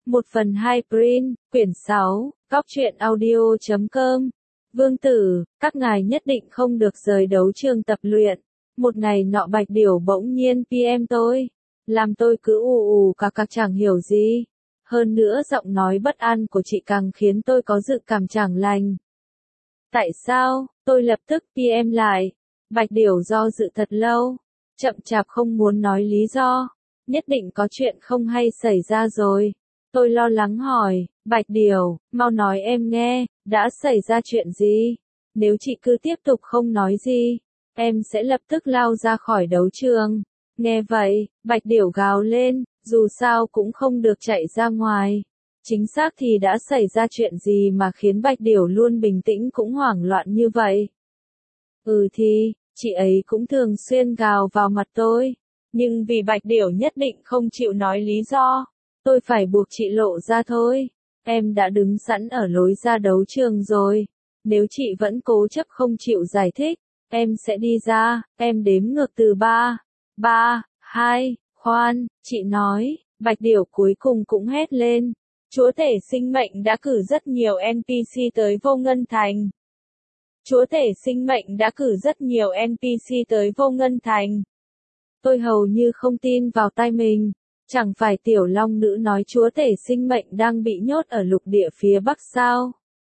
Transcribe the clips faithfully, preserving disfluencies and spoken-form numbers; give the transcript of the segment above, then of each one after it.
một phần hai print, quyển sáu, góc truyện audio chấm com. Vương tử, các ngài nhất định không được rời đấu trường tập luyện. Một ngày nọ Bạch Điểu bỗng nhiên pê em tôi. Làm tôi cứ ù ù cả các chẳng hiểu gì. Hơn nữa giọng nói bất an của chị càng khiến tôi có dự cảm chẳng lành. Tại sao? Tôi lập tức pê em lại. Bạch Điểu do dự thật lâu. Chậm chạp không muốn nói lý do. Nhất định có chuyện không hay xảy ra rồi. Tôi lo lắng hỏi, Bạch Điểu, mau nói em nghe, đã xảy ra chuyện gì? Nếu chị cứ tiếp tục không nói gì, em sẽ lập tức lao ra khỏi đấu trường. Nghe vậy, Bạch Điểu gào lên, dù sao cũng không được chạy ra ngoài. Chính xác thì đã xảy ra chuyện gì mà khiến Bạch Điểu luôn bình tĩnh cũng hoảng loạn như vậy? Ừ thì, chị ấy cũng thường xuyên gào vào mặt tôi. Nhưng vì Bạch Điểu nhất định không chịu nói lý do, tôi phải buộc chị lộ ra thôi. Em đã đứng sẵn ở lối ra đấu trường rồi. Nếu chị vẫn cố chấp không chịu giải thích, em sẽ đi ra, em đếm ngược từ ba, ba, hai, khoan, chị nói. Bạch Điểu cuối cùng cũng hét lên. Chúa tể sinh mệnh đã cử rất nhiều en pê xê tới Vô Ngân Thành. Chúa tể sinh mệnh đã cử rất nhiều en pê xê tới Vô Ngân Thành. Tôi hầu như không tin vào tai mình. Chẳng phải tiểu long nữ nói chúa tể sinh mệnh đang bị nhốt ở lục địa phía bắc sao?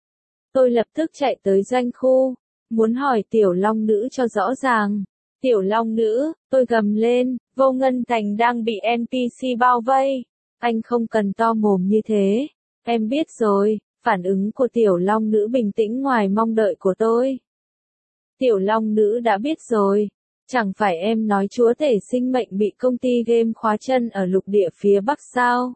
Tôi lập tức chạy tới doanh khu, muốn hỏi tiểu long nữ cho rõ ràng. Tiểu long nữ, tôi gầm lên, Vô Ngân Thành đang bị en pê xê bao vây. Anh không cần to mồm như thế. Em biết rồi. Phản ứng của tiểu long nữ bình tĩnh ngoài mong đợi của tôi. Tiểu long nữ đã biết rồi. Chẳng phải em nói chúa tể sinh mệnh bị công ty game khóa chân ở lục địa phía bắc sao?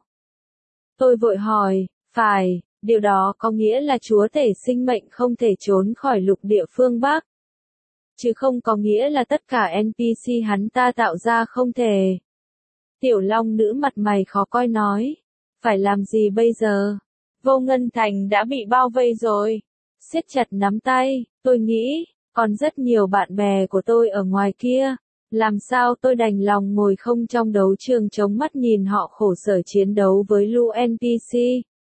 Tôi vội hỏi, phải, điều đó có nghĩa là chúa tể sinh mệnh không thể trốn khỏi lục địa phương bắc. Chứ không có nghĩa là tất cả en pê xê hắn ta tạo ra không thể. Tiểu long nữ mặt mày khó coi nói, phải làm gì bây giờ? Vô Ngân Thành đã bị bao vây rồi. Siết chặt nắm tay, tôi nghĩ, còn rất nhiều bạn bè của tôi ở ngoài kia. Làm sao tôi đành lòng ngồi không trong đấu trường chống mắt nhìn họ khổ sở chiến đấu với lũ en pê xê.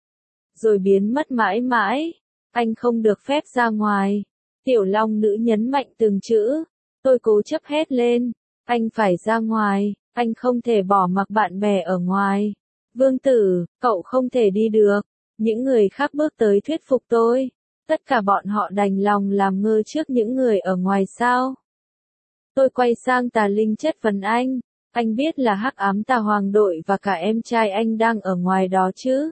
Rồi biến mất mãi mãi. Anh không được phép ra ngoài. Tiểu long nữ nhấn mạnh từng chữ. Tôi cố chấp hét lên. Anh phải ra ngoài. Anh không thể bỏ mặc bạn bè ở ngoài. Vương tử, cậu không thể đi được. Những người khác bước tới thuyết phục tôi. Tất cả bọn họ đành lòng làm ngơ trước những người ở ngoài sao. Tôi quay sang Tà Linh chất vấn anh. Anh biết là Hắc Ám Tà Hoàng đội và cả em trai anh đang ở ngoài đó chứ?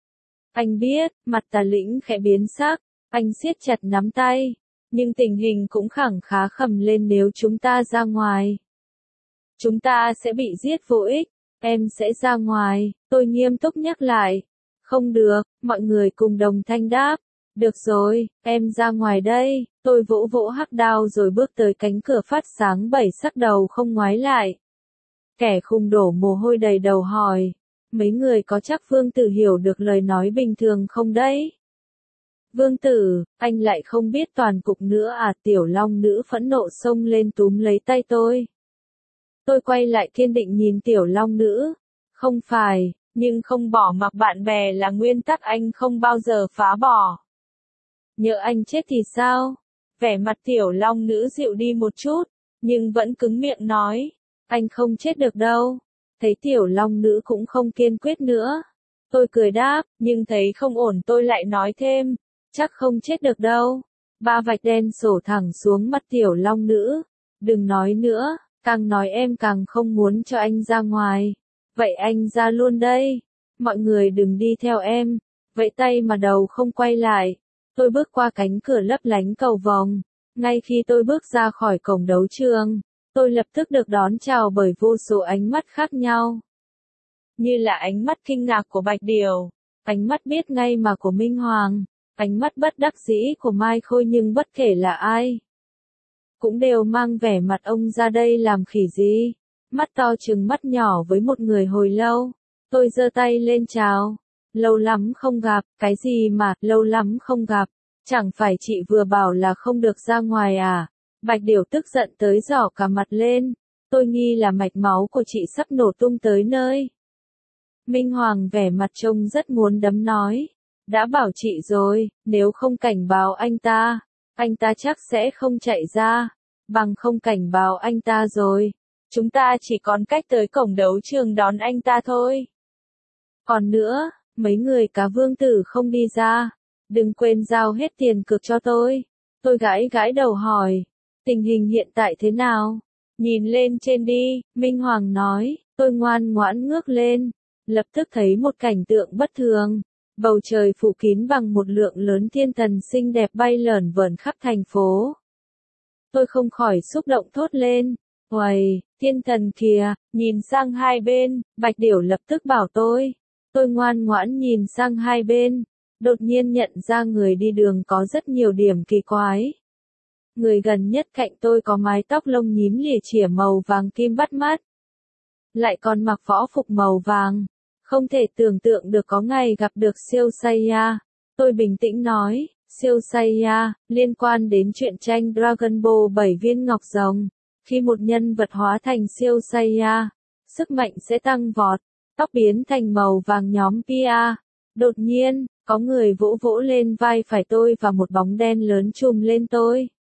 Anh biết, mặt Tà Lĩnh khẽ biến sắc. Anh siết chặt nắm tay. Nhưng tình hình cũng khẳng khá khẩm lên nếu chúng ta ra ngoài. Chúng ta sẽ bị giết vô ích. Em sẽ ra ngoài, tôi nghiêm túc nhắc lại. Không được, mọi người cùng đồng thanh đáp. Được rồi, em ra ngoài đây. Tôi vỗ vỗ hắc đao rồi bước tới cánh cửa phát sáng bảy sắc đầu không ngoái lại. Kẻ khùng đổ mồ hôi đầy đầu hỏi. Mấy người có chắc vương tử hiểu được lời nói bình thường không đấy? Vương tử, anh lại không biết toàn cục nữa à? Tiểu long nữ phẫn nộ xông lên túm lấy tay tôi. Tôi quay lại kiên định nhìn tiểu long nữ. Không phải, nhưng không bỏ mặc bạn bè là nguyên tắc anh không bao giờ phá bỏ. Nhỡ anh chết thì sao? Vẻ mặt tiểu long nữ dịu đi một chút, nhưng vẫn cứng miệng nói. Anh không chết được đâu. Thấy tiểu long nữ cũng không kiên quyết nữa. Tôi cười đáp, nhưng thấy không ổn tôi lại nói thêm. Chắc không chết được đâu. Ba vạch đen sổ thẳng xuống mắt tiểu long nữ. Đừng nói nữa, càng nói em càng không muốn cho anh ra ngoài. Vậy anh ra luôn đây. Mọi người đừng đi theo em. Vẫy tay mà đầu không quay lại. Tôi bước qua cánh cửa lấp lánh cầu vồng. Ngay khi tôi bước ra khỏi cổng đấu trường, tôi lập tức được đón chào bởi vô số ánh mắt khác nhau. Như là ánh mắt kinh ngạc của Bạch Điểu, ánh mắt biết ngay mà của Minh Hoàng, ánh mắt bất đắc dĩ của Mai Khôi, nhưng bất kể là ai, cũng đều mang vẻ mặt ông ra đây làm khỉ gì. Mắt to trừng mắt nhỏ với một người hồi lâu. Tôi giơ tay lên chào. Lâu lắm không gặp, cái gì mà, lâu lắm không gặp. Chẳng phải chị vừa bảo là không được ra ngoài à? Bạch Điểu tức giận tới giỏ cả mặt lên. Tôi nghi là mạch máu của chị sắp nổ tung tới nơi. Minh Hoàng vẻ mặt trông rất muốn đấm nói. Đã bảo chị rồi, nếu không cảnh báo anh ta, anh ta chắc sẽ không chạy ra. Bằng không cảnh báo anh ta rồi, chúng ta chỉ còn cách tới cổng đấu trường đón anh ta thôi. Còn nữa, mấy người cá vương tử không đi ra. Đừng quên giao hết tiền cược cho tôi. Tôi gãi gãi đầu hỏi. Tình hình hiện tại thế nào? Nhìn lên trên đi, Minh Hoàng nói. Tôi ngoan ngoãn ngước lên. Lập tức thấy một cảnh tượng bất thường. Bầu trời phủ kín bằng một lượng lớn thiên thần xinh đẹp bay lởn vởn khắp thành phố. Tôi không khỏi xúc động thốt lên. Uầy, thiên thần kìa, nhìn sang hai bên, Bạch Điểu lập tức bảo tôi. Tôi ngoan ngoãn nhìn sang hai bên, đột nhiên nhận ra người đi đường có rất nhiều điểm kỳ quái. Người gần nhất cạnh tôi có mái tóc lông nhím lìa chỉa màu vàng kim bắt mắt. Lại còn mặc võ phục màu vàng. Không thể tưởng tượng được có ngày gặp được Siêu Saiya. Tôi bình tĩnh nói, Siêu Saiya, liên quan đến truyện tranh Dragon Ball bảy viên ngọc rồng. Khi một nhân vật hóa thành Siêu Saiya, sức mạnh sẽ tăng vọt, tóc biến thành màu vàng nhóm Pia. Đột nhiên, có người vỗ vỗ lên vai phải tôi và một bóng đen lớn trùm lên tôi.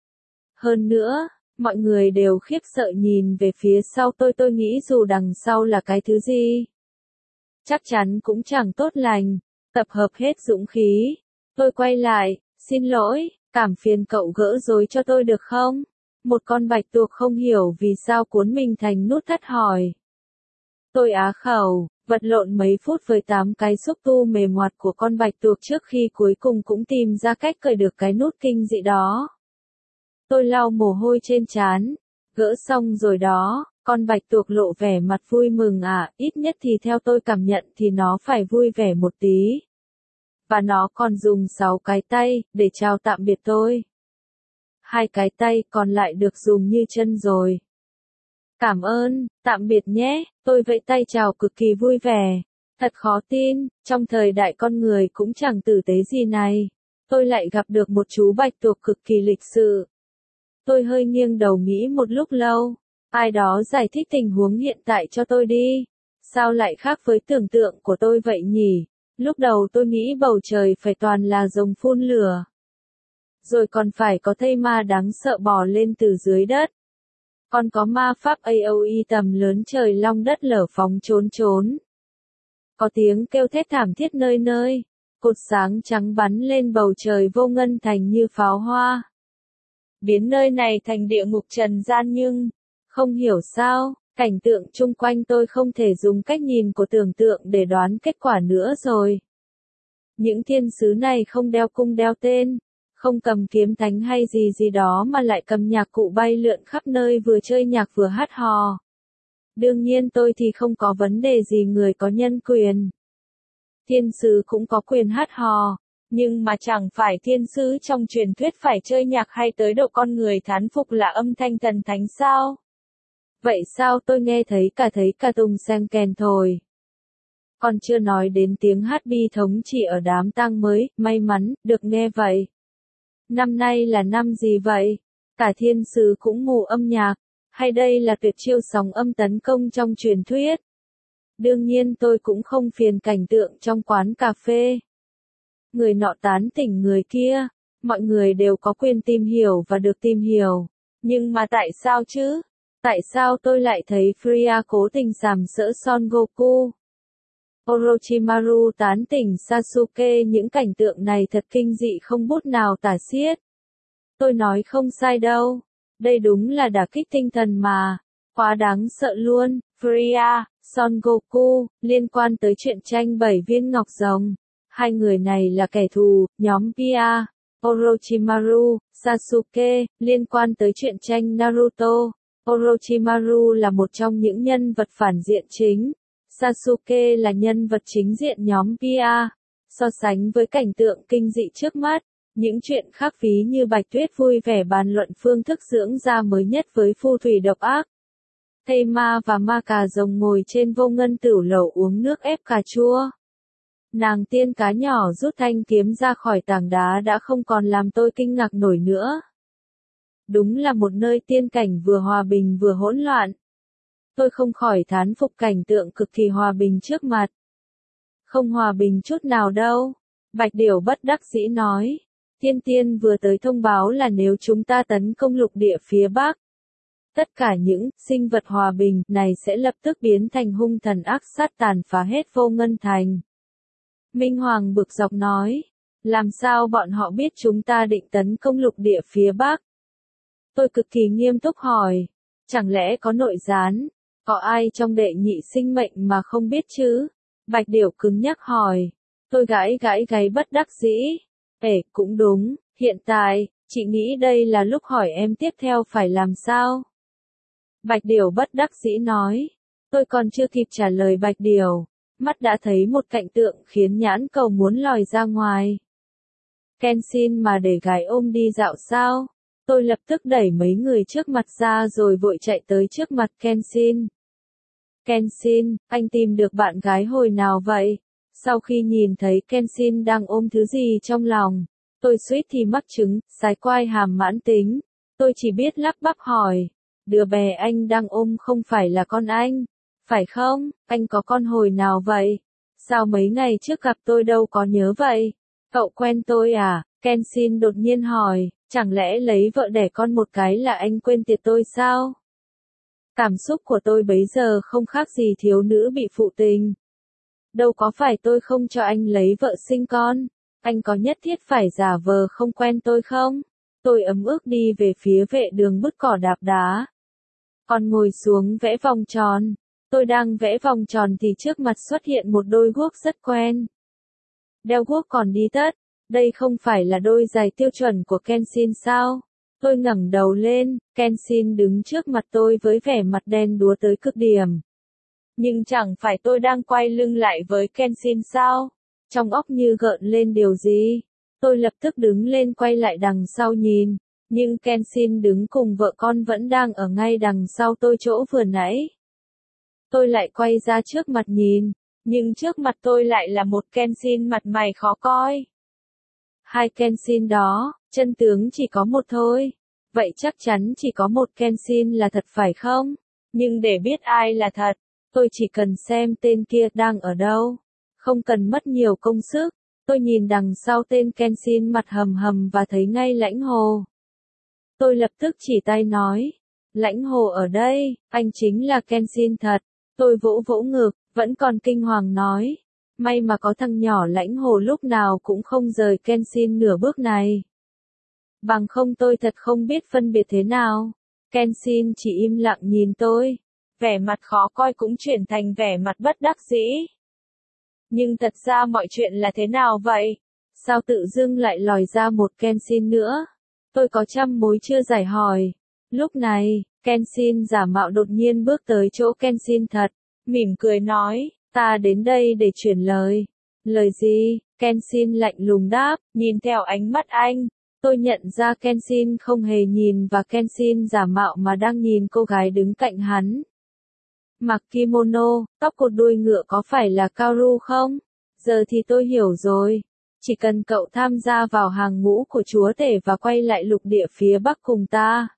Hơn nữa, mọi người đều khiếp sợ nhìn về phía sau tôi, tôi nghĩ dù đằng sau là cái thứ gì, chắc chắn cũng chẳng tốt lành. Tập hợp hết dũng khí, tôi quay lại, xin lỗi, cảm phiền cậu gỡ rối cho tôi được không? Một con bạch tuộc không hiểu vì sao cuốn mình thành nút thắt hỏi. Tôi á khẩu, vật lộn mấy phút với tám cái xúc tu mềm ngoặt của con bạch tuộc trước khi cuối cùng cũng tìm ra cách cởi được cái nút kinh dị đó. Tôi lau mồ hôi trên trán, gỡ xong rồi đó, con bạch tuộc lộ vẻ mặt vui mừng à, ít nhất thì theo tôi cảm nhận thì nó phải vui vẻ một tí. Và nó còn dùng sáu cái tay, để chào tạm biệt tôi. Hai cái tay còn lại được dùng như chân rồi. Cảm ơn, tạm biệt nhé, tôi vẫy tay chào cực kỳ vui vẻ. Thật khó tin, trong thời đại con người cũng chẳng tử tế gì này. Tôi lại gặp được một chú bạch tuộc cực kỳ lịch sự. Tôi hơi nghiêng đầu nghĩ một lúc lâu. Ai đó giải thích tình huống hiện tại cho tôi đi. Sao lại khác với tưởng tượng của tôi vậy nhỉ? Lúc đầu tôi nghĩ bầu trời phải toàn là rồng phun lửa. Rồi còn phải có thây ma đáng sợ bò lên từ dưới đất. Còn có ma pháp a o e tầm lớn trời long đất lở phóng trốn trốn. Có tiếng kêu thét thảm thiết nơi nơi. Cột sáng trắng bắn lên bầu trời vô ngân thành như pháo hoa. Biến nơi này thành địa ngục trần gian nhưng, không hiểu sao, cảnh tượng chung quanh tôi không thể dùng cách nhìn của tưởng tượng để đoán kết quả nữa rồi. Những thiên sứ này không đeo cung đeo tên, không cầm kiếm thánh hay gì gì đó mà lại cầm nhạc cụ bay lượn khắp nơi vừa chơi nhạc vừa hát hò. Đương nhiên tôi thì không có vấn đề gì người có nhân quyền. Thiên sứ cũng có quyền hát hò, nhưng mà chẳng phải thiên sứ trong truyền thuyết phải chơi nhạc hay tới độ con người thán phục là âm thanh thần thánh sao? Vậy sao tôi nghe thấy cả thấy cả tung sen kèn thổi. Còn chưa nói đến tiếng hát bi thống chỉ ở đám tang mới, may mắn, được nghe vậy. Năm nay là năm gì vậy? Cả thiên sứ cũng mù âm nhạc, hay đây là tuyệt chiêu sóng âm tấn công trong truyền thuyết? Đương nhiên tôi cũng không phiền cảnh tượng trong quán cà phê. Người nọ tán tỉnh người kia, mọi người đều có quyền tìm hiểu và được tìm hiểu. Nhưng mà tại sao chứ? Tại sao tôi lại thấy Freya cố tình sàm sỡ Son Goku? Orochimaru tán tỉnh Sasuke, những cảnh tượng này thật kinh dị không bút nào tả xiết. Tôi nói không sai đâu. Đây đúng là đả kích tinh thần mà. Quá đáng sợ luôn. Freya, Son Goku, liên quan tới truyện tranh bảy viên ngọc rồng. Hai người này là kẻ thù, nhóm Pia. Orochimaru, Sasuke, liên quan tới truyện tranh Naruto. Orochimaru là một trong những nhân vật phản diện chính. Sasuke là nhân vật chính diện nhóm Pia. So sánh với cảnh tượng kinh dị trước mắt, những chuyện khác phí như Bạch Tuyết vui vẻ bàn luận phương thức dưỡng da mới nhất với phù thủy độc ác. Thây ma và ma cà rồng ngồi trên vô ngân tửu lẩu uống nước ép cà chua. Nàng tiên cá nhỏ rút thanh kiếm ra khỏi tảng đá đã không còn làm tôi kinh ngạc nổi nữa. Đúng là một nơi tiên cảnh vừa hòa bình vừa hỗn loạn. Tôi không khỏi thán phục cảnh tượng cực kỳ hòa bình trước mặt. Không hòa bình chút nào đâu. Bạch Điểu bất đắc dĩ nói. Tiên Tiên vừa tới thông báo là nếu chúng ta tấn công lục địa phía Bắc, tất cả những sinh vật hòa bình này sẽ lập tức biến thành hung thần ác sát tàn phá hết Vô Ngân Thành. Minh Hoàng bực dọc nói. Làm sao bọn họ biết chúng ta định tấn công lục địa phía Bắc? Tôi cực kỳ nghiêm túc hỏi. Chẳng lẽ có nội gián? Có ai trong đệ nhị sinh mệnh mà không biết chứ? Bạch Điểu cứng nhắc hỏi. Tôi gãi gãi gáy bất đắc dĩ. Ê, cũng đúng, hiện tại, chị nghĩ đây là lúc hỏi em tiếp theo phải làm sao? Bạch Điểu bất đắc dĩ nói. Tôi còn chưa kịp trả lời Bạch Điểu, mắt đã thấy một cảnh tượng khiến nhãn cầu muốn lòi ra ngoài. Kenshin mà để gái ôm đi dạo sao? Tôi lập tức đẩy mấy người trước mặt ra rồi vội chạy tới trước mặt Kenshin. Kenshin, anh tìm được bạn gái hồi nào vậy? Sau khi nhìn thấy Kenshin đang ôm thứ gì trong lòng, tôi suýt thì mắc chứng, sái quai hàm mãn tính. Tôi chỉ biết lắp bắp hỏi, đứa bé anh đang ôm không phải là con anh, phải không? Anh có con hồi nào vậy? Sao mấy ngày trước gặp tôi đâu có nhớ vậy? Cậu quen tôi à? Kenshin đột nhiên hỏi, chẳng lẽ lấy vợ đẻ con một cái là anh quên tiệt tôi sao? Cảm xúc của tôi bấy giờ không khác gì thiếu nữ bị phụ tình. Đâu có phải tôi không cho anh lấy vợ sinh con, anh có nhất thiết phải giả vờ không quen tôi không? Tôi ấm ức đi về phía vệ đường bứt cỏ đạp đá. Còn ngồi xuống vẽ vòng tròn. Tôi đang vẽ vòng tròn thì trước mặt xuất hiện một đôi guốc rất quen. Đeo guốc còn đi tất, đây không phải là đôi giày tiêu chuẩn của Kenshin sao? Tôi ngẩng đầu lên, Kenshin đứng trước mặt tôi với vẻ mặt đen đúa tới cực điểm. Nhưng chẳng phải tôi đang quay lưng lại với Kenshin sao? Trong óc như gợn lên điều gì? Tôi lập tức đứng lên quay lại đằng sau nhìn, nhưng Kenshin đứng cùng vợ con vẫn đang ở ngay đằng sau tôi chỗ vừa nãy. Tôi lại quay ra trước mặt nhìn, nhưng trước mặt tôi lại là một Kenshin mặt mày khó coi. Hai Kenshin đó, chân tướng chỉ có một thôi. Vậy chắc chắn chỉ có một Kenshin là thật phải không? Nhưng để biết ai là thật, tôi chỉ cần xem tên kia đang ở đâu. Không cần mất nhiều công sức. Tôi nhìn đằng sau tên Kenshin mặt hầm hầm và thấy ngay Lãnh Hồ. Tôi lập tức chỉ tay nói. Lãnh Hồ ở đây, anh chính là Kenshin thật. Tôi vỗ vỗ ngực, vẫn còn kinh hoàng nói. May mà có thằng nhỏ Lãnh Hồ lúc nào cũng không rời Kenshin nửa bước này. Bằng không tôi thật không biết phân biệt thế nào. Kenshin chỉ im lặng nhìn tôi. Vẻ mặt khó coi cũng chuyển thành vẻ mặt bất đắc dĩ. Nhưng thật ra mọi chuyện là thế nào vậy? Sao tự dưng lại lòi ra một Kenshin nữa? Tôi có trăm mối chưa giải hỏi. Lúc này, Kenshin giả mạo đột nhiên bước tới chỗ Kenshin thật, mỉm cười nói, ta đến đây để chuyển lời. Lời gì? Kenshin lạnh lùng đáp, nhìn theo ánh mắt anh. Tôi nhận ra Kenshin không hề nhìn và Kenshin giả mạo mà đang nhìn cô gái đứng cạnh hắn. Mặc kimono, tóc cột đuôi ngựa có phải là Kaoru không? Giờ thì tôi hiểu rồi. Chỉ cần cậu tham gia vào hàng ngũ của chúa tể và quay lại lục địa phía Bắc cùng ta,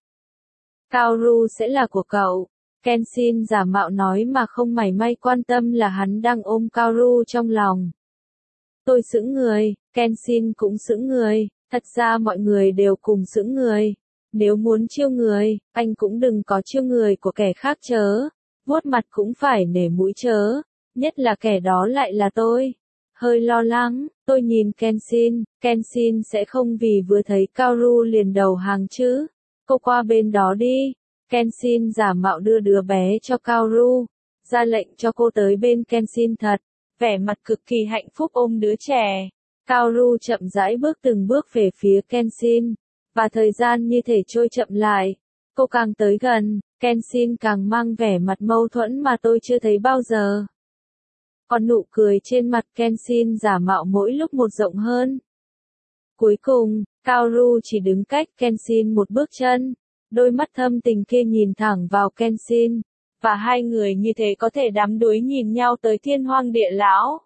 Kaoru sẽ là của cậu. Kenshin giả mạo nói mà không mảy may quan tâm là hắn đang ôm Kaoru trong lòng. Tôi sững người, Kenshin cũng sững người, thật ra mọi người đều cùng sững người. Nếu muốn chiêu người, anh cũng đừng có chiêu người của kẻ khác chớ. Vuốt mặt cũng phải nể mũi chớ, nhất là kẻ đó lại là tôi. Hơi lo lắng, tôi nhìn Kenshin, Kenshin sẽ không vì vừa thấy Kaoru liền đầu hàng chứ. Cô qua bên đó đi. Kenshin giả mạo đưa đứa bé cho Kaoru, ra lệnh cho cô tới bên Kenshin thật, vẻ mặt cực kỳ hạnh phúc ôm đứa trẻ. Kaoru chậm rãi bước từng bước về phía Kenshin, và thời gian như thể trôi chậm lại. Cô càng tới gần, Kenshin càng mang vẻ mặt mâu thuẫn mà tôi chưa thấy bao giờ. Còn nụ cười trên mặt Kenshin giả mạo mỗi lúc một rộng hơn. Cuối cùng, Kaoru chỉ đứng cách Kenshin một bước chân. Đôi mắt thâm tình kia nhìn thẳng vào Kenshin. Và hai người như thế có thể đắm đuối nhìn nhau tới thiên hoang địa lão.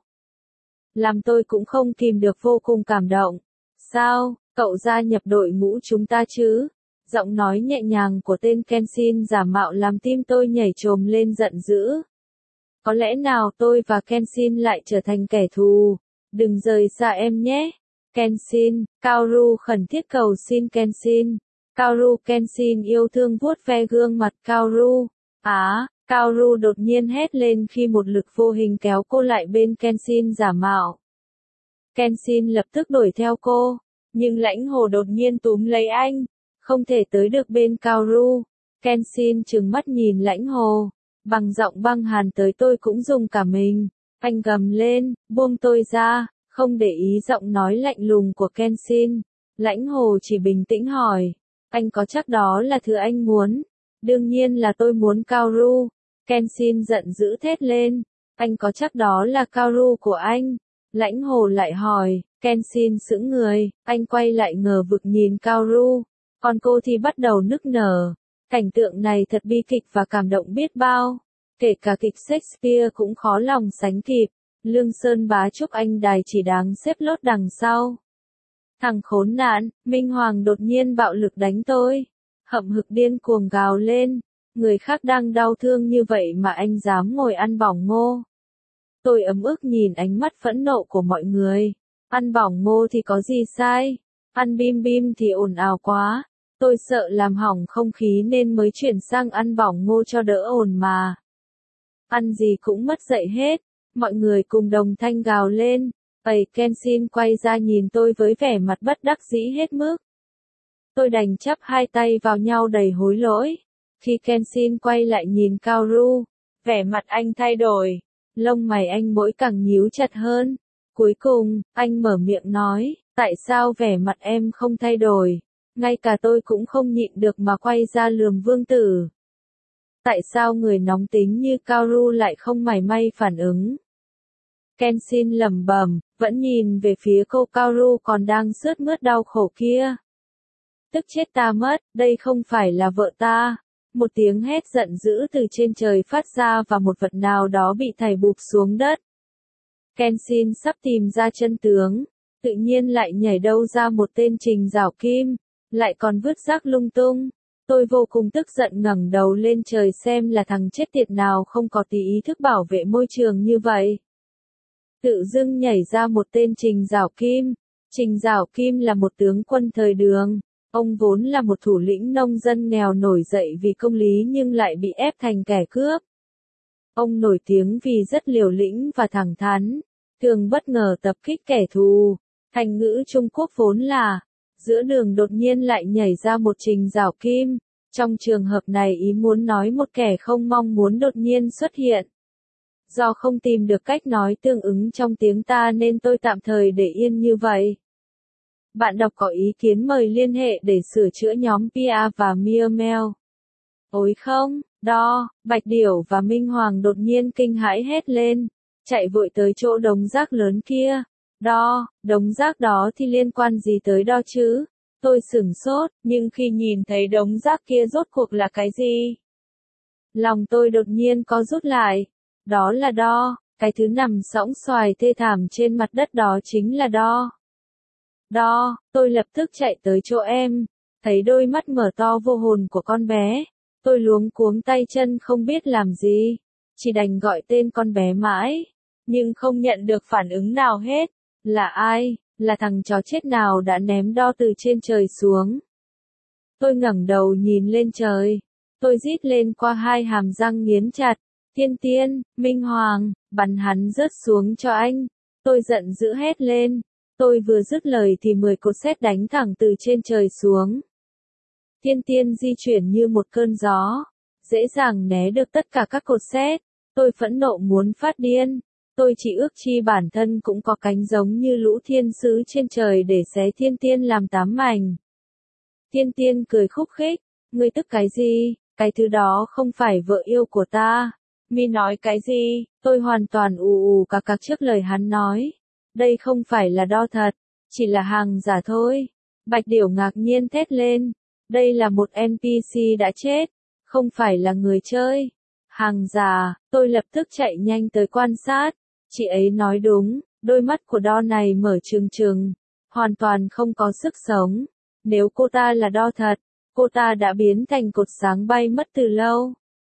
Làm tôi cũng không kìm được vô cùng cảm động. Sao, cậu gia nhập đội ngũ chúng ta chứ? Giọng nói nhẹ nhàng của tên Kenshin giả mạo làm tim tôi nhảy trồm lên giận dữ. Có lẽ nào tôi và Kenshin lại trở thành kẻ thù? Đừng rời xa em nhé. Kenshin, Kaoru khẩn thiết cầu xin Kenshin. Kaoru Kenshin yêu thương vuốt ve gương mặt Kaoru. Á, Kaoru đột nhiên hét lên khi một lực vô hình kéo cô lại bên Kenshin giả mạo. Kenshin lập tức đuổi theo cô, nhưng Lãnh Hồ đột nhiên túm lấy anh, không thể tới được bên Kaoru. Kenshin trừng mắt nhìn Lãnh Hồ, bằng giọng băng hàn tới tôi cũng dùng cả mình. Anh gầm lên, buông tôi ra, không để ý giọng nói lạnh lùng của Kenshin. Lãnh Hồ chỉ bình tĩnh hỏi, anh có chắc đó là thứ anh muốn? Đương nhiên là tôi muốn Kaoru. Kenshin giận dữ thét lên, anh có chắc đó là Kaoru của anh? Lãnh Hồ lại hỏi, Kenshin sững người, anh quay lại ngờ vực nhìn Kaoru, còn cô thì bắt đầu nức nở. Cảnh tượng này thật bi kịch và cảm động biết bao, kể cả kịch Shakespeare cũng khó lòng sánh kịp. Lương Sơn Bá Trúc Anh Đài chỉ đáng xếp lốt đằng sau. Thằng khốn nạn, Minh Hoàng đột nhiên bạo lực đánh tôi. Hậm hực điên cuồng gào lên, người khác đang đau thương như vậy mà anh dám ngồi ăn bỏng ngô. Tôi ấm ức nhìn ánh mắt phẫn nộ của mọi người. Ăn bỏng ngô thì có gì sai? Ăn bim bim thì ồn ào quá. Tôi sợ làm hỏng không khí nên mới chuyển sang ăn bỏng ngô cho đỡ ồn mà. Ăn gì cũng mất dạy hết. Mọi người cùng đồng thanh gào lên. Ây, Kenshin quay ra nhìn tôi với vẻ mặt bất đắc dĩ hết mức. Tôi đành chắp hai tay vào nhau đầy hối lỗi. Khi Kenshin quay lại nhìn Kaoru, vẻ mặt anh thay đổi. Lông mày anh mỗi càng nhíu chặt hơn. Cuối cùng, anh mở miệng nói, tại sao vẻ mặt em không thay đổi? Ngay cả tôi cũng không nhịn được mà quay ra lườm vương tử. Tại sao người nóng tính như Kaoru lại không mảy may phản ứng? Kenshin lẩm bẩm, vẫn nhìn về phía cô Kaoru còn đang sướt mướt đau khổ kia. Tức chết ta mất, đây không phải là vợ ta. Một tiếng hét giận dữ từ trên trời phát ra và một vật nào đó bị thảy bụp xuống đất. Kenshin sắp tìm ra chân tướng, tự nhiên lại nhảy đâu ra một tên Trình Giảo Kim, lại còn vứt rác lung tung. Tôi vô cùng tức giận ngẩng đầu lên trời xem là thằng chết tiệt nào không có tí ý thức bảo vệ môi trường như vậy. Tự dưng nhảy ra một tên Trình Giảo Kim. Trình Giảo Kim là một tướng quân thời Đường. Ông vốn là một thủ lĩnh nông dân nghèo nổi dậy vì công lý nhưng lại bị ép thành kẻ cướp. Ông nổi tiếng vì rất liều lĩnh và thẳng thắn, thường bất ngờ tập kích kẻ thù. Thành ngữ Trung Quốc vốn là, giữa đường đột nhiên lại nhảy ra một Trình Giảo Kim. Trong trường hợp này ý muốn nói một kẻ không mong muốn đột nhiên xuất hiện. Do không tìm được cách nói tương ứng trong tiếng ta nên tôi tạm thời để yên như vậy. Bạn đọc có ý kiến mời liên hệ để sửa chữa nhóm pê a và Mail. Ôi không, đo, Bạch Điểu và Minh Hoàng đột nhiên kinh hãi hét lên, chạy vội tới chỗ đống rác lớn kia. Đo, đống rác đó thì liên quan gì tới đo chứ? Tôi sửng sốt, nhưng khi nhìn thấy đống rác kia rốt cuộc là cái gì? Lòng tôi đột nhiên co rút lại. Đó là đo, cái thứ nằm sõng xoài thê thảm trên mặt đất đó chính là đo. Đo, tôi lập tức chạy tới chỗ em, thấy đôi mắt mở to vô hồn của con bé. Tôi luống cuống tay chân không biết làm gì, chỉ đành gọi tên con bé mãi, nhưng không nhận được phản ứng nào hết. Là ai? Là thằng chó chết nào đã ném đo từ trên trời xuống? Tôi ngẩng đầu nhìn lên trời, tôi rít lên qua hai hàm răng nghiến chặt. Tiên Tiên, Minh Hoàng, bắn hắn rớt xuống cho anh. Tôi giận dữ hét lên. Tôi vừa dứt lời thì mười cột sét đánh thẳng từ trên trời xuống. Tiên Tiên di chuyển như một cơn gió, dễ dàng né được tất cả các cột sét. Tôi phẫn nộ muốn phát điên. Tôi chỉ ước chi bản thân cũng có cánh giống như lũ thiên sứ trên trời để xé Tiên Tiên làm tám mảnh. Tiên Tiên cười khúc khích. Ngươi tức cái gì? Cái thứ đó không phải vợ yêu của ta. Mi nói cái gì? Tôi hoàn toàn ù ù cạc cạc trước lời hắn nói. Đây không phải là đo thật, chỉ là hàng giả thôi. Bạch Điểu ngạc nhiên thét lên. Đây là một en pê xê đã chết, không phải là người chơi. Hàng giả, tôi lập tức chạy nhanh tới quan sát. Chị ấy nói đúng, đôi mắt của đo này mở trừng trừng, hoàn toàn không có sức sống. Nếu cô ta là đo thật, cô ta đã biến thành cột sáng bay mất từ lâu.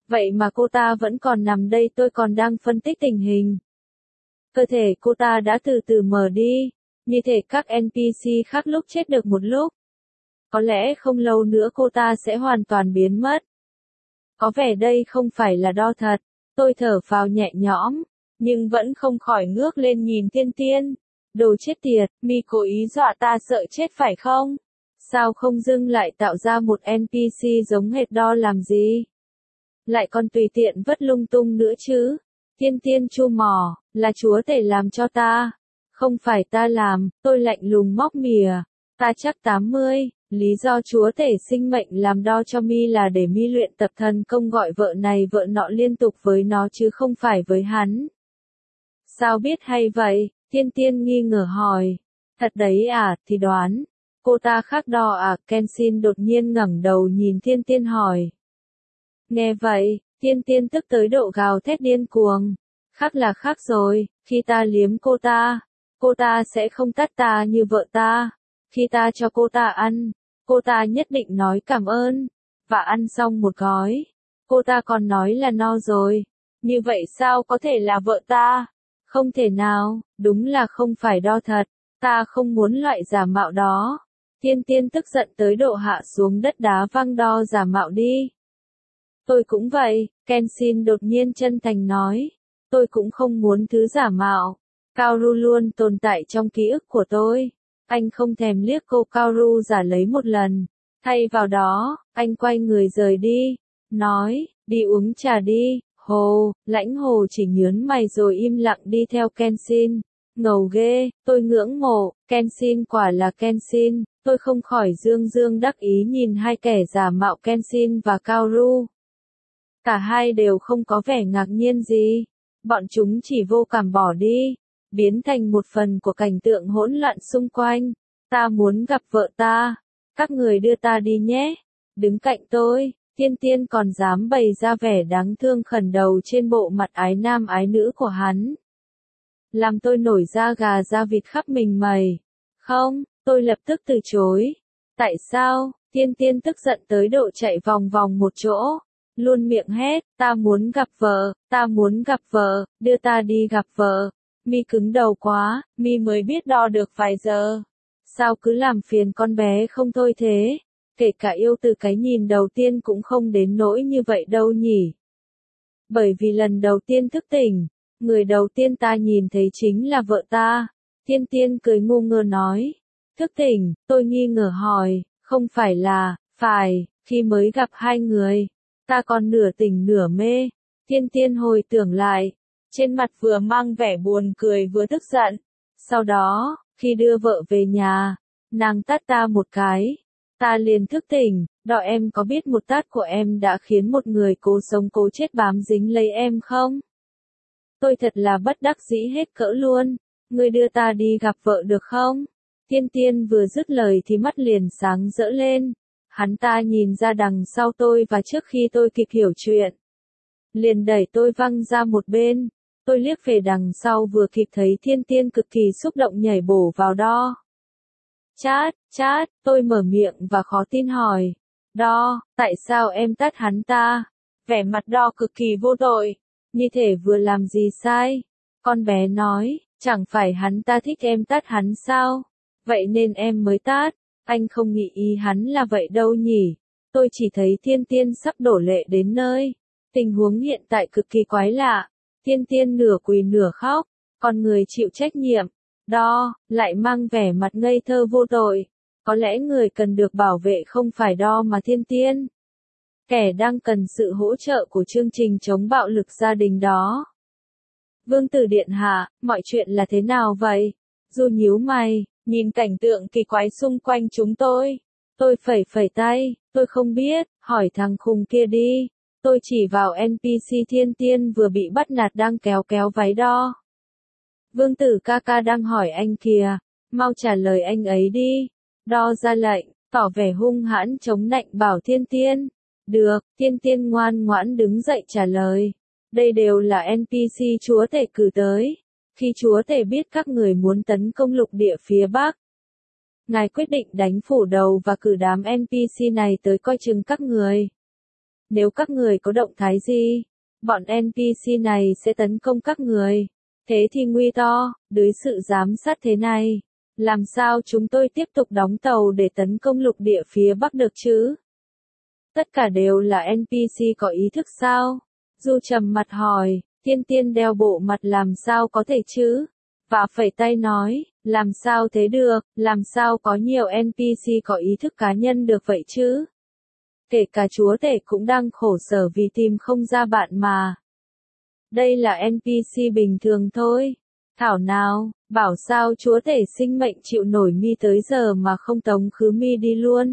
Vậy mà cô ta vẫn còn nằm đây, tôi còn đang phân tích tình hình. Cơ thể cô ta đã từ từ mờ đi, như thể các en pê xê khác lúc chết được một lúc. Có lẽ không lâu nữa cô ta sẽ hoàn toàn biến mất. Có vẻ đây không phải là đo thật. Tôi thở phào nhẹ nhõm, nhưng vẫn không khỏi ngước lên nhìn Thiên Tiên. Đồ chết tiệt, mi cố ý dọa ta sợ chết phải không? Sao không dưng lại tạo ra một en pê xê giống hệt đo làm gì? Lại còn tùy tiện vất lung tung nữa chứ? Thiên Tiên chu mỏ, là chúa tể làm cho ta. Không phải ta làm, tôi lạnh lùng móc mỉa. Ta chắc tám mươi, lý do chúa tể sinh mệnh làm đo cho mi là để mi luyện tập thần công gọi vợ này vợ nọ liên tục với nó chứ không phải với hắn. Sao biết hay vậy? Thiên Tiên nghi ngờ hỏi. Thật đấy à, thì đoán. Cô ta khác đo à? Kenshin đột nhiên ngẩng đầu nhìn Thiên Tiên hỏi. Nghe vậy, Thiên Tiên tức tới độ gào thét điên cuồng. Khác là khác rồi, khi ta liếm cô ta, cô ta sẽ không tát ta như vợ ta. Khi ta cho cô ta ăn, cô ta nhất định nói cảm ơn, và ăn xong một gói. Cô ta còn nói là no rồi. Như vậy sao có thể là vợ ta? Không thể nào, đúng là không phải đo thật. Ta không muốn loại giả mạo đó. Thiên Tiên tức giận tới độ hạ xuống đất đá văng đo giả mạo đi. Tôi cũng vậy, Kenshin đột nhiên chân thành nói. Tôi cũng không muốn thứ giả mạo. Kaoru luôn tồn tại trong ký ức của tôi. Anh không thèm liếc cô Kaoru giả lấy một lần. Thay vào đó, anh quay người rời đi. Nói, đi uống trà đi. Hồ, Lãnh Hồ chỉ nhớn mày rồi im lặng đi theo Kenshin. Ngầu ghê, tôi ngưỡng mộ, Kenshin quả là Kenshin. Tôi không khỏi dương dương đắc ý nhìn hai kẻ giả mạo Kenshin và Kaoru. Cả hai đều không có vẻ ngạc nhiên gì. Bọn chúng chỉ vô cảm bỏ đi, biến thành một phần của cảnh tượng hỗn loạn xung quanh. Ta muốn gặp vợ ta. Các người đưa ta đi nhé. Đứng cạnh tôi, Thiên Tiên còn dám bày ra vẻ đáng thương khẩn đầu trên bộ mặt ái nam ái nữ của hắn. Làm tôi nổi da gà da vịt khắp mình mày. Không, tôi lập tức từ chối. Tại sao? Thiên Tiên tức giận tới độ chạy vòng vòng một chỗ. Luôn miệng hét, ta muốn gặp vợ, ta muốn gặp vợ, đưa ta đi gặp vợ. Mi cứng đầu quá, Mi mới biết đo được vài giờ. Sao cứ làm phiền con bé không thôi thế? Kể cả yêu từ cái nhìn đầu tiên cũng không đến nỗi như vậy đâu nhỉ. Bởi vì lần đầu tiên thức tỉnh, người đầu tiên ta nhìn thấy chính là vợ ta. Thiên Tiên cười ngu ngơ nói. Thức tỉnh, tôi nghi ngờ hỏi, không phải là, phải, khi mới gặp hai người. Ta còn nửa tỉnh nửa mê. Thiên Tiên hồi tưởng lại, trên mặt vừa mang vẻ buồn cười vừa tức giận. Sau đó, khi đưa vợ về nhà, nàng tát ta một cái. Ta liền thức tỉnh, đọ em có biết một tát của em đã khiến một người cố sống cố chết bám dính lấy em không? Tôi thật là bất đắc dĩ hết cỡ luôn. Ngươi đưa ta đi gặp vợ được không? Thiên Tiên vừa dứt lời thì mắt liền sáng rỡ lên. Hắn ta nhìn ra đằng sau tôi và trước khi tôi kịp hiểu chuyện, liền đẩy tôi văng ra một bên. Tôi liếc về đằng sau vừa kịp thấy Thiên Tiên cực kỳ xúc động nhảy bổ vào đo. Chát, chát, tôi mở miệng và khó tin hỏi. Đo, tại sao em tát hắn ta? Vẻ mặt đo cực kỳ vô tội, như thể vừa làm gì sai. Con bé nói, chẳng phải hắn ta thích em tát hắn sao? Vậy nên em mới tát. Anh không nghĩ ý hắn là vậy đâu nhỉ. Tôi chỉ thấy Thiên Tiên sắp đổ lệ đến nơi. Tình huống hiện tại cực kỳ quái lạ. Thiên Tiên nửa quỳ nửa khóc, còn người chịu trách nhiệm, đo, lại mang vẻ mặt ngây thơ vô tội. Có lẽ người cần được bảo vệ không phải đo mà Thiên Tiên. Kẻ đang cần sự hỗ trợ của chương trình chống bạo lực gia đình đó. Vương tử điện hạ, mọi chuyện là thế nào vậy? Du nhíu mày, nhìn cảnh tượng kỳ quái xung quanh chúng tôi. Tôi phẩy phẩy tay, tôi không biết, hỏi thằng khùng kia đi. Tôi chỉ vào en pê xê Thiên Tiên vừa bị bắt nạt đang kéo kéo váy đo. Vương tử ca ca đang hỏi anh kìa, mau trả lời anh ấy đi. Đo ra lệnh, tỏ vẻ hung hãn chống nạnh bảo Thiên Tiên. Được, Thiên Tiên ngoan ngoãn đứng dậy trả lời. Đây đều là en pê xê chúa tể cử tới. Khi chúa tể biết các người muốn tấn công lục địa phía Bắc, ngài quyết định đánh phủ đầu và cử đám en pê xê này tới coi chừng các người. Nếu các người có động thái gì, bọn en pê xê này sẽ tấn công các người. Thế thì nguy to, dưới sự giám sát thế này, làm sao chúng tôi tiếp tục đóng tàu để tấn công lục địa phía Bắc được chứ? Tất cả đều là en pê xê có ý thức sao? Du trầm mặt hỏi, Tiên Tiên đeo bộ mặt làm sao có thể chứ? Và phẩy tay nói, làm sao thế được, làm sao có nhiều en pê xê có ý thức cá nhân được vậy chứ? Kể cả chúa tể cũng đang khổ sở vì tìm không ra bạn mà. Đây là en pê xê bình thường thôi. Thảo nào, bảo sao chúa tể sinh mệnh chịu nổi mi tới giờ mà không tống khứ mi đi luôn.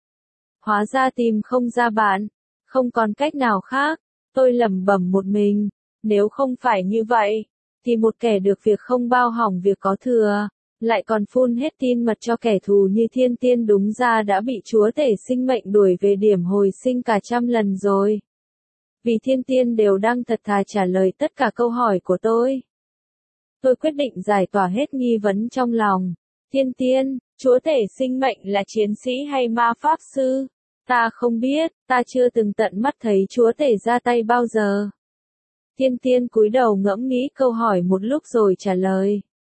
Hóa ra tìm không ra bạn, không còn cách nào khác, tôi lẩm bẩm một mình, nếu không phải như vậy, thì một kẻ được việc không bao hỏng việc có thừa, lại còn phun hết tin mật cho kẻ thù như Thiên Tiên đúng ra đã bị chúa tể sinh mệnh đuổi về điểm hồi sinh cả trăm lần rồi. Vì Thiên Tiên đều đang thật thà trả lời tất cả câu hỏi của tôi. Tôi quyết định giải tỏa hết nghi vấn trong lòng. Thiên Tiên, chúa tể sinh mệnh là chiến sĩ hay ma pháp sư? Ta không biết, ta chưa từng tận mắt thấy chúa tể ra tay bao giờ. Thiên Tiên cúi đầu ngẫm nghĩ câu hỏi một lúc rồi trả lời.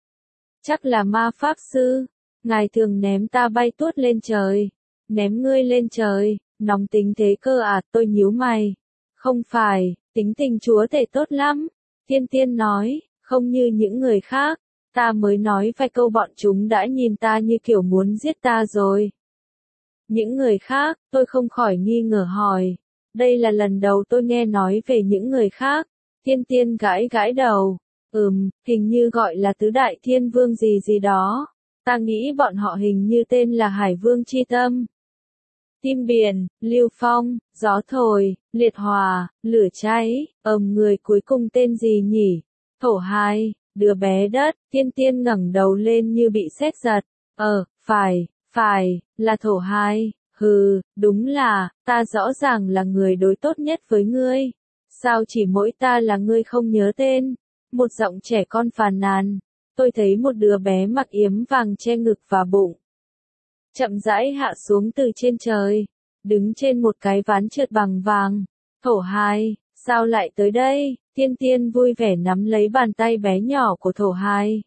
Chắc là ma pháp sư, ngài thường ném ta bay tuốt lên trời. Ném ngươi lên trời, nóng tính thế cơ à, tôi nhíu mày. Không phải, tính tình chúa tể tốt lắm. Thiên Tiên nói, không như những người khác, ta mới nói vài câu bọn chúng đã nhìn ta như kiểu muốn giết ta rồi. Những người khác, tôi không khỏi nghi ngờ hỏi. Đây là lần đầu tôi nghe nói về những người khác. Thiên Tiên gãi gãi đầu. Ừm, hình như gọi là tứ đại thiên vương gì gì đó. Ta nghĩ bọn họ hình như tên là Hải Vương Chi Tâm. Tim biển, lưu phong, gió thổi, liệt hòa, lửa cháy, ầm người cuối cùng tên gì nhỉ? Thổ hai, đứa bé đất. Thiên Tiên ngẩng đầu lên như bị sét giật. Ờ, phải, phải, là thổ hai. Hừ, đúng là, ta rõ ràng là người đối tốt nhất với ngươi. Sao chỉ mỗi ta là ngươi không nhớ tên? Một giọng trẻ con phàn nàn. Tôi thấy một đứa bé mặc yếm vàng che ngực và bụng. Chậm rãi hạ xuống từ trên trời. Đứng trên một cái ván trượt bằng vàng. Thổ hai, sao lại tới đây? Thiên Tiên vui vẻ nắm lấy bàn tay bé nhỏ của thổ hai.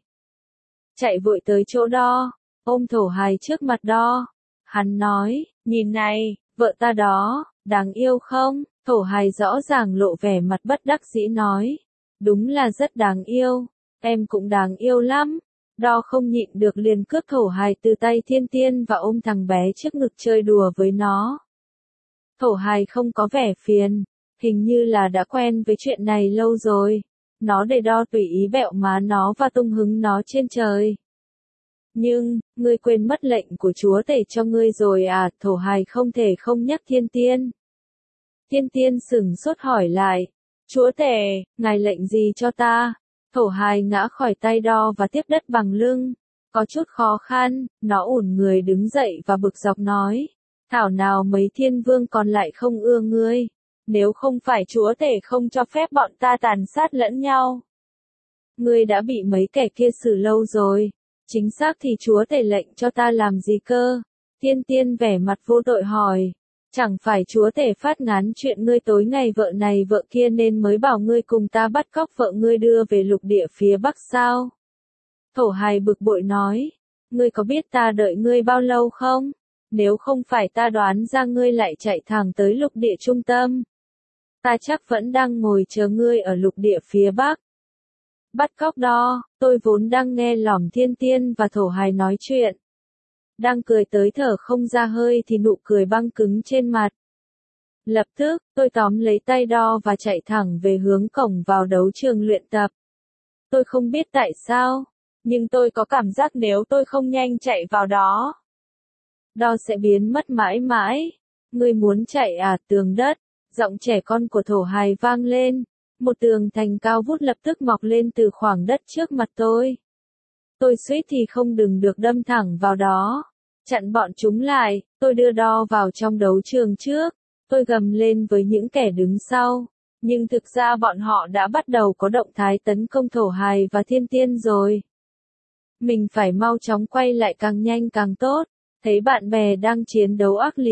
Chạy vội tới chỗ đo. Ôm thổ hai trước mặt đo. Hắn nói, nhìn này, vợ ta đó, đáng yêu không? Thổ hai rõ ràng lộ vẻ mặt bất đắc dĩ nói. Đúng là rất đáng yêu, em cũng đáng yêu lắm. Đo không nhịn được liền cướp thổ hài từ tay Thiên Tiên và ôm thằng bé trước ngực chơi đùa với nó. Thổ hài không có vẻ phiền, hình như là đã quen với chuyện này lâu rồi. Nó để đo tùy ý bẹo má nó và tung hứng nó trên trời. Nhưng, ngươi quên mất lệnh của chúa tể cho ngươi rồi à? Thổ hài không thể không nhắc Thiên Tiên. Thiên Tiên sửng sốt hỏi lại. Chúa tể, ngài lệnh gì cho ta? Thổ hài ngã khỏi tay đo và tiếp đất bằng lưng. Có chút khó khăn, nó ủn người đứng dậy và bực dọc nói. Thảo nào mấy thiên vương còn lại không ưa ngươi. Nếu không phải chúa tể không cho phép bọn ta tàn sát lẫn nhau. Ngươi đã bị mấy kẻ kia xử lâu rồi. Chính xác thì chúa tể lệnh cho ta làm gì cơ? Thiên Tiên vẻ mặt vô tội hỏi. Chẳng phải chúa tể phát ngán chuyện ngươi tối ngày vợ này vợ kia nên mới bảo ngươi cùng ta bắt cóc vợ ngươi đưa về lục địa phía Bắc sao? Thổ hài bực bội nói, ngươi có biết ta đợi ngươi bao lâu không? Nếu không phải ta đoán ra ngươi lại chạy thẳng tới lục địa trung tâm. Ta chắc vẫn đang ngồi chờ ngươi ở lục địa phía Bắc. Bắt cóc đó, tôi vốn đang nghe lỏm Thiên Tiên và thổ hài nói chuyện. Đang cười tới thở không ra hơi thì nụ cười băng cứng trên mặt. Lập tức, tôi tóm lấy tay đo và chạy thẳng về hướng cổng vào đấu trường luyện tập. Tôi không biết tại sao, nhưng tôi có cảm giác nếu tôi không nhanh chạy vào đó, đo sẽ biến mất mãi mãi. Ngươi muốn chạy à? Tường đất, giọng trẻ con của thổ hài vang lên. Một tường thành cao vút lập tức mọc lên từ khoảng đất trước mặt tôi. Tôi suýt thì không đừng được đâm thẳng vào đó. Chặn bọn chúng lại, tôi đưa đo vào trong đấu trường trước. Tôi gầm lên với những kẻ đứng sau. Nhưng thực ra bọn họ đã bắt đầu có động thái tấn công thổ hài và Thiên Tiên rồi. Mình phải mau chóng quay lại càng nhanh càng tốt. Thấy bạn bè đang chiến đấu ác liệt.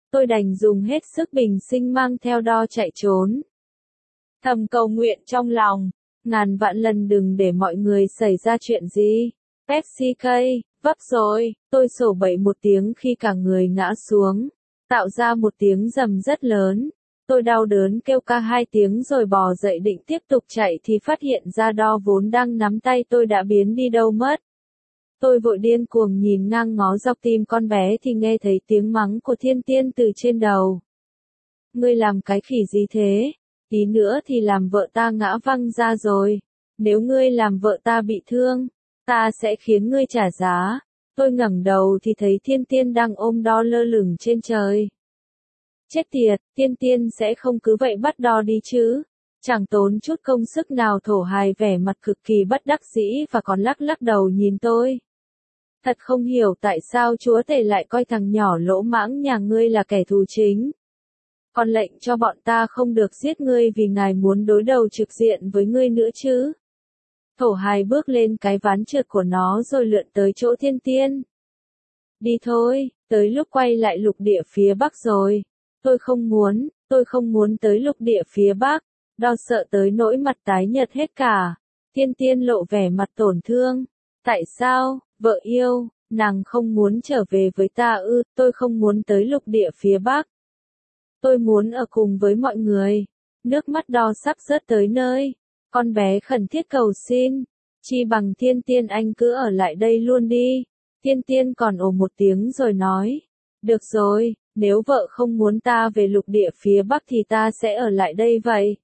tôi đành dùng hết sức bình sinh mang theo đo chạy trốn. Thầm cầu nguyện trong lòng, ngàn vạn lần đừng để mọi người xảy ra chuyện gì. Pepsi K, vấp rồi, tôi sổ bậy một tiếng khi cả người ngã xuống, tạo ra một tiếng rầm rất lớn. Tôi đau đớn kêu ca hai tiếng rồi bò dậy định tiếp tục chạy thì phát hiện ra đo vốn đang nắm tay tôi đã biến đi đâu mất. Tôi vội điên cuồng nhìn ngang ngó dọc tìm con bé thì nghe thấy tiếng mắng của Thiên Tiên từ trên đầu. Ngươi làm cái khỉ gì thế? Tí nữa thì làm vợ ta ngã văng ra rồi. Nếu ngươi làm vợ ta bị thương, ta sẽ khiến ngươi trả giá. Tôi ngẩng đầu thì thấy Thiên Tiên đang ôm đo lơ lửng trên trời. Chết tiệt, Thiên Tiên sẽ không cứ vậy bắt đo đi chứ. Chẳng tốn chút công sức nào. Thổ hài vẻ mặt cực kỳ bất đắc dĩ và còn lắc lắc đầu nhìn tôi. Thật không hiểu tại sao chúa tể lại coi thằng nhỏ lỗ mãng nhà ngươi là kẻ thù chính. Còn lệnh cho bọn ta không được giết ngươi vì ngài muốn đối đầu trực diện với ngươi nữa chứ. Thổ hài bước lên cái ván trượt của nó rồi lượn tới chỗ Thiên Tiên. Đi thôi, tới lúc quay lại lục địa phía Bắc rồi. Tôi không muốn, tôi không muốn tới lục địa phía Bắc. Đo sợ tới nỗi mặt tái nhợt hết cả. Thiên Tiên lộ vẻ mặt tổn thương. Tại sao, vợ yêu, nàng không muốn trở về với ta ư? Tôi không muốn tới lục địa phía Bắc. Tôi muốn ở cùng với mọi người. Nước mắt đo sắp rớt tới nơi. Con bé khẩn thiết cầu xin. Chi bằng Thiên Tiên anh cứ ở lại đây luôn đi. Thiên Tiên còn ồ một tiếng rồi nói. Được rồi, nếu vợ không muốn ta về lục địa phía Bắc thì ta sẽ ở lại đây vậy.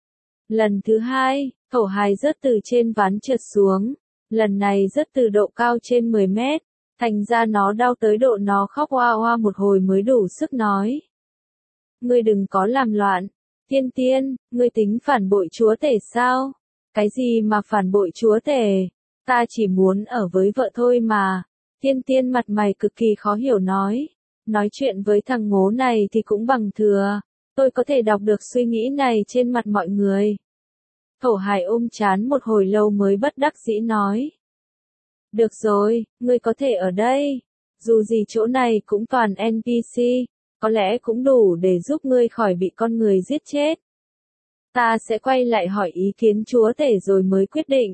Lần thứ hai, thổ hài rớt từ trên ván trượt xuống. Lần này rớt từ độ cao trên mười mét. Thành ra nó đau tới độ nó khóc oa oa một hồi mới đủ sức nói. Ngươi đừng có làm loạn. Thiên Tiên, ngươi tính phản bội chúa tể sao? Cái gì mà phản bội chúa tể? Ta chỉ muốn ở với vợ thôi mà. Thiên Tiên mặt mày cực kỳ khó hiểu nói. Nói chuyện với thằng ngố này thì cũng bằng thừa. Tôi có thể đọc được suy nghĩ này trên mặt mọi người. Thổ hài ôm chán một hồi lâu mới bất đắc dĩ nói. Được rồi, ngươi có thể ở đây. Dù gì chỗ này cũng toàn en pê xê, có lẽ cũng đủ để giúp ngươi khỏi bị con người giết chết. Ta sẽ quay lại hỏi ý kiến chúa tể rồi mới quyết định.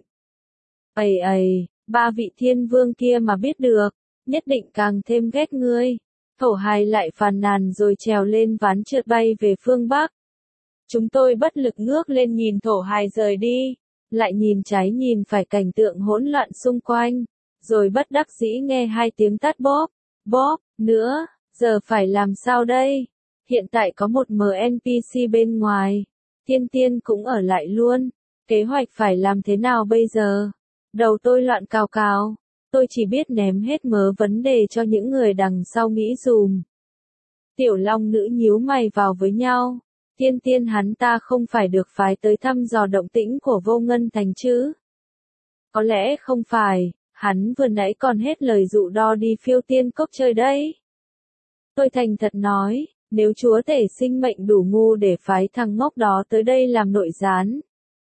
Ây ây, ba vị thiên vương kia mà biết được, nhất định càng thêm ghét ngươi. Thổ hài lại phàn nàn rồi trèo lên ván trượt bay về phương Bắc. Chúng tôi bất lực ngước lên nhìn thổ hài rời đi, lại nhìn trái nhìn phải cảnh tượng hỗn loạn xung quanh, rồi bất đắc dĩ nghe hai tiếng tát bóp, bóp, nữa, giờ phải làm sao đây? Hiện tại có một en pê xê bên ngoài, Thiên Tiên cũng ở lại luôn, kế hoạch phải làm thế nào bây giờ? Đầu tôi loạn cào cào, tôi chỉ biết ném hết mớ vấn đề cho những người đằng sau nghĩ dùm. Tiểu Long nữ nhíu mày vào với nhau. Thiên Tiên hắn ta không phải được phái tới thăm dò động tĩnh của Vô Ngân Thành chứ? Có lẽ không phải, hắn vừa nãy còn hết lời dụ đo đi Phiêu Tiên Cốc chơi đấy. Tôi thành thật nói, nếu chúa tể sinh mệnh đủ ngu để phái thằng ngốc đó tới đây làm nội gián,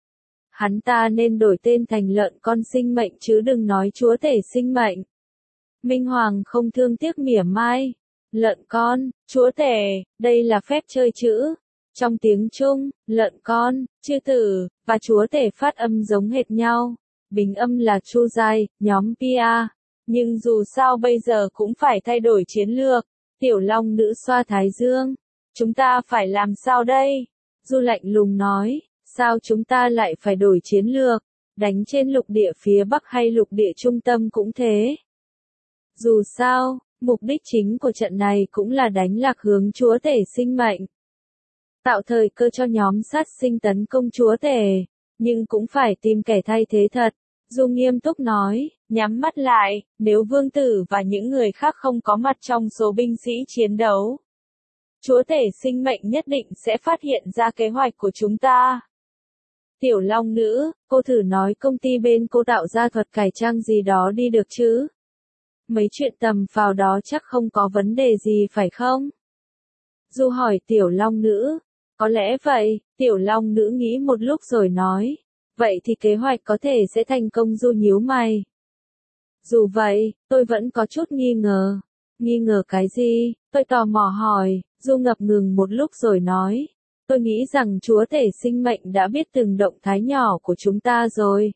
hắn ta nên đổi tên thành lợn con sinh mệnh chứ đừng nói chúa tể sinh mệnh. Minh Hoàng không thương tiếc mỉa mai. Lợn con, chúa tể, đây là phép chơi chữ. Trong tiếng Trung, lợn con, chư tử, và chúa tể phát âm giống hệt nhau. Bình âm là chu giai, nhóm pê a. Nhưng dù sao bây giờ cũng phải thay đổi chiến lược. Tiểu Long nữ xoa thái dương. Chúng ta phải làm sao đây? Du lạnh lùng nói, sao chúng ta lại phải đổi chiến lược? Đánh trên lục địa phía Bắc hay lục địa trung tâm cũng thế. Dù sao, mục đích chính của trận này cũng là đánh lạc hướng chúa tể sinh mệnh. Tạo thời cơ cho nhóm sát sinh tấn công chúa tể, nhưng cũng phải tìm kẻ thay thế thật. Du nghiêm túc nói, nhắm mắt lại, nếu vương tử và những người khác không có mặt trong số binh sĩ chiến đấu, chúa tể sinh mệnh nhất định sẽ phát hiện ra kế hoạch của chúng ta. Tiểu Long nữ, cô thử nói công ty bên cô tạo ra thuật cải trang gì đó đi được chứ? Mấy chuyện tầm phào đó chắc không có vấn đề gì phải không? Du hỏi Tiểu Long nữ. Có lẽ vậy, Tiểu Long nữ nghĩ một lúc rồi nói. Vậy thì kế hoạch có thể sẽ thành công. Du nhíu mày. Dù vậy, tôi vẫn có chút nghi ngờ. Nghi ngờ cái gì? Tôi tò mò hỏi. Du ngập ngừng một lúc rồi nói. Tôi nghĩ rằng Chúa Tể sinh mệnh đã biết từng động thái nhỏ của chúng ta rồi.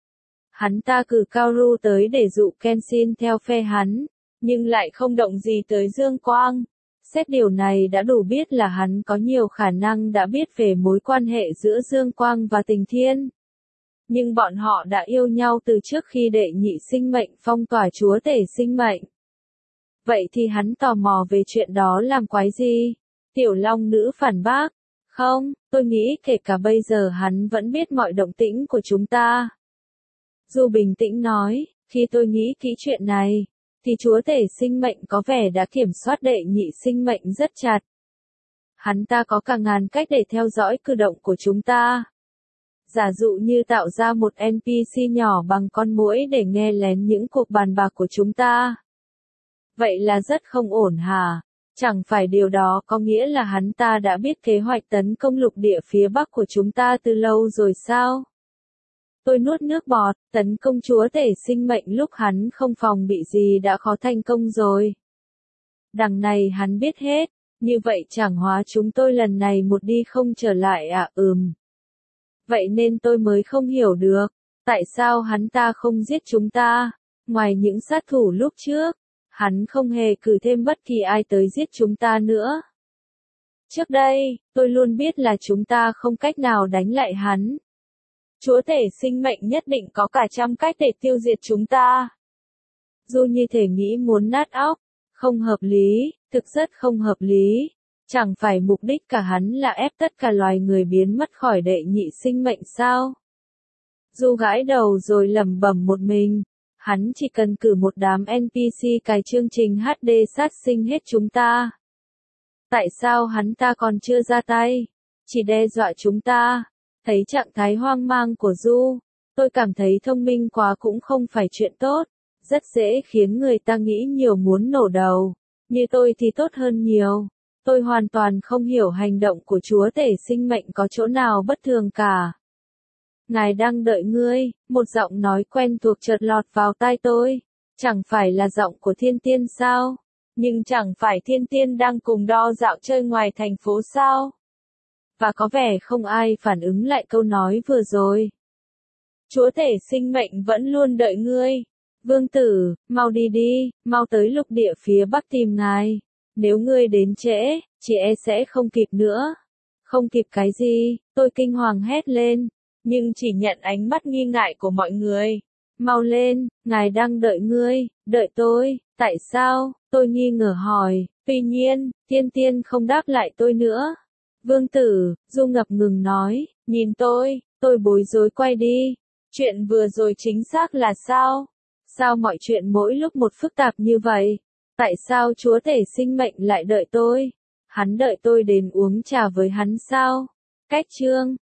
Hắn ta cử Cao Ru tới để dụ Kenshin theo phe hắn, nhưng lại không động gì tới Dương Quang. Xét điều này đã đủ biết là hắn có nhiều khả năng đã biết về mối quan hệ giữa Dương Quang và Tình Thiên. Nhưng bọn họ đã yêu nhau từ trước khi đệ nhị sinh mệnh phong tỏa Chúa Tể sinh mệnh. Vậy thì hắn tò mò về chuyện đó làm quái gì? Tiểu Long Nữ phản bác. Không, tôi nghĩ kể cả bây giờ hắn vẫn biết mọi động tĩnh của chúng ta. Du bình tĩnh nói, khi tôi nghĩ kỹ chuyện này, thì Chúa Tể sinh mệnh có vẻ đã kiểm soát đệ nhị sinh mệnh rất chặt. Hắn ta có cả ngàn cách để theo dõi cử động của chúng ta. Giả dụ như tạo ra một en pê xê nhỏ bằng con muỗi để nghe lén những cuộc bàn bạc của chúng ta. Vậy là rất không ổn hả? Chẳng phải điều đó có nghĩa là hắn ta đã biết kế hoạch tấn công lục địa phía bắc của chúng ta từ lâu rồi sao? Tôi nuốt nước bọt, tấn công Chúa Tể sinh mệnh lúc hắn không phòng bị gì đã khó thành công rồi. Đằng này hắn biết hết, như vậy chẳng hóa chúng tôi lần này một đi không trở lại à? Ừm. Vậy nên tôi mới không hiểu được, tại sao hắn ta không giết chúng ta, ngoài những sát thủ lúc trước, hắn không hề cử thêm bất kỳ ai tới giết chúng ta nữa. Trước đây, tôi luôn biết là chúng ta không cách nào đánh lại hắn. Chúa Tể sinh mệnh nhất định có cả trăm cách để tiêu diệt chúng ta. Du như thể nghĩ muốn nát óc, không hợp lý, thực rất không hợp lý. Chẳng phải mục đích cả hắn là ép tất cả loài người biến mất khỏi đệ nhị sinh mệnh sao? Du gãi đầu rồi lẩm bẩm một mình. Hắn chỉ cần cử một đám en pê xê cài chương trình hát đê sát sinh hết chúng ta. Tại sao hắn ta còn chưa ra tay? Chỉ đe dọa chúng ta. Thấy trạng thái hoang mang của Du, tôi cảm thấy thông minh quá cũng không phải chuyện tốt. Rất dễ khiến người ta nghĩ nhiều muốn nổ đầu. Như tôi thì tốt hơn nhiều. Tôi hoàn toàn không hiểu hành động của Chúa Tể sinh mệnh có chỗ nào bất thường cả. Ngài đang đợi ngươi, một giọng nói quen thuộc chợt lọt vào tai tôi. Chẳng phải là giọng của Thiên Tiên sao? Nhưng chẳng phải Thiên Tiên đang cùng đo dạo chơi ngoài thành phố sao? Và có vẻ không ai phản ứng lại câu nói vừa rồi. Chúa Tể sinh mệnh vẫn luôn đợi ngươi. Vương tử, mau đi đi, mau tới lục địa phía bắc tìm ngài. Nếu ngươi đến trễ, chị e sẽ không kịp nữa. Không kịp cái gì? Tôi kinh hoàng hét lên. Nhưng chỉ nhận ánh mắt nghi ngại của mọi người. Mau lên, ngài đang đợi ngươi, đợi tôi, tại sao? Tôi nghi ngờ hỏi. Tuy nhiên, Thiên Tiên không đáp lại tôi nữa. Vương tử, Du ngập ngừng nói, nhìn tôi, tôi bối rối quay đi. Chuyện vừa rồi chính xác là sao? Sao mọi chuyện mỗi lúc một phức tạp như vậy? Tại sao Chúa Tể sinh mệnh lại đợi tôi? Hắn đợi tôi đến uống trà với hắn sao? Cách chương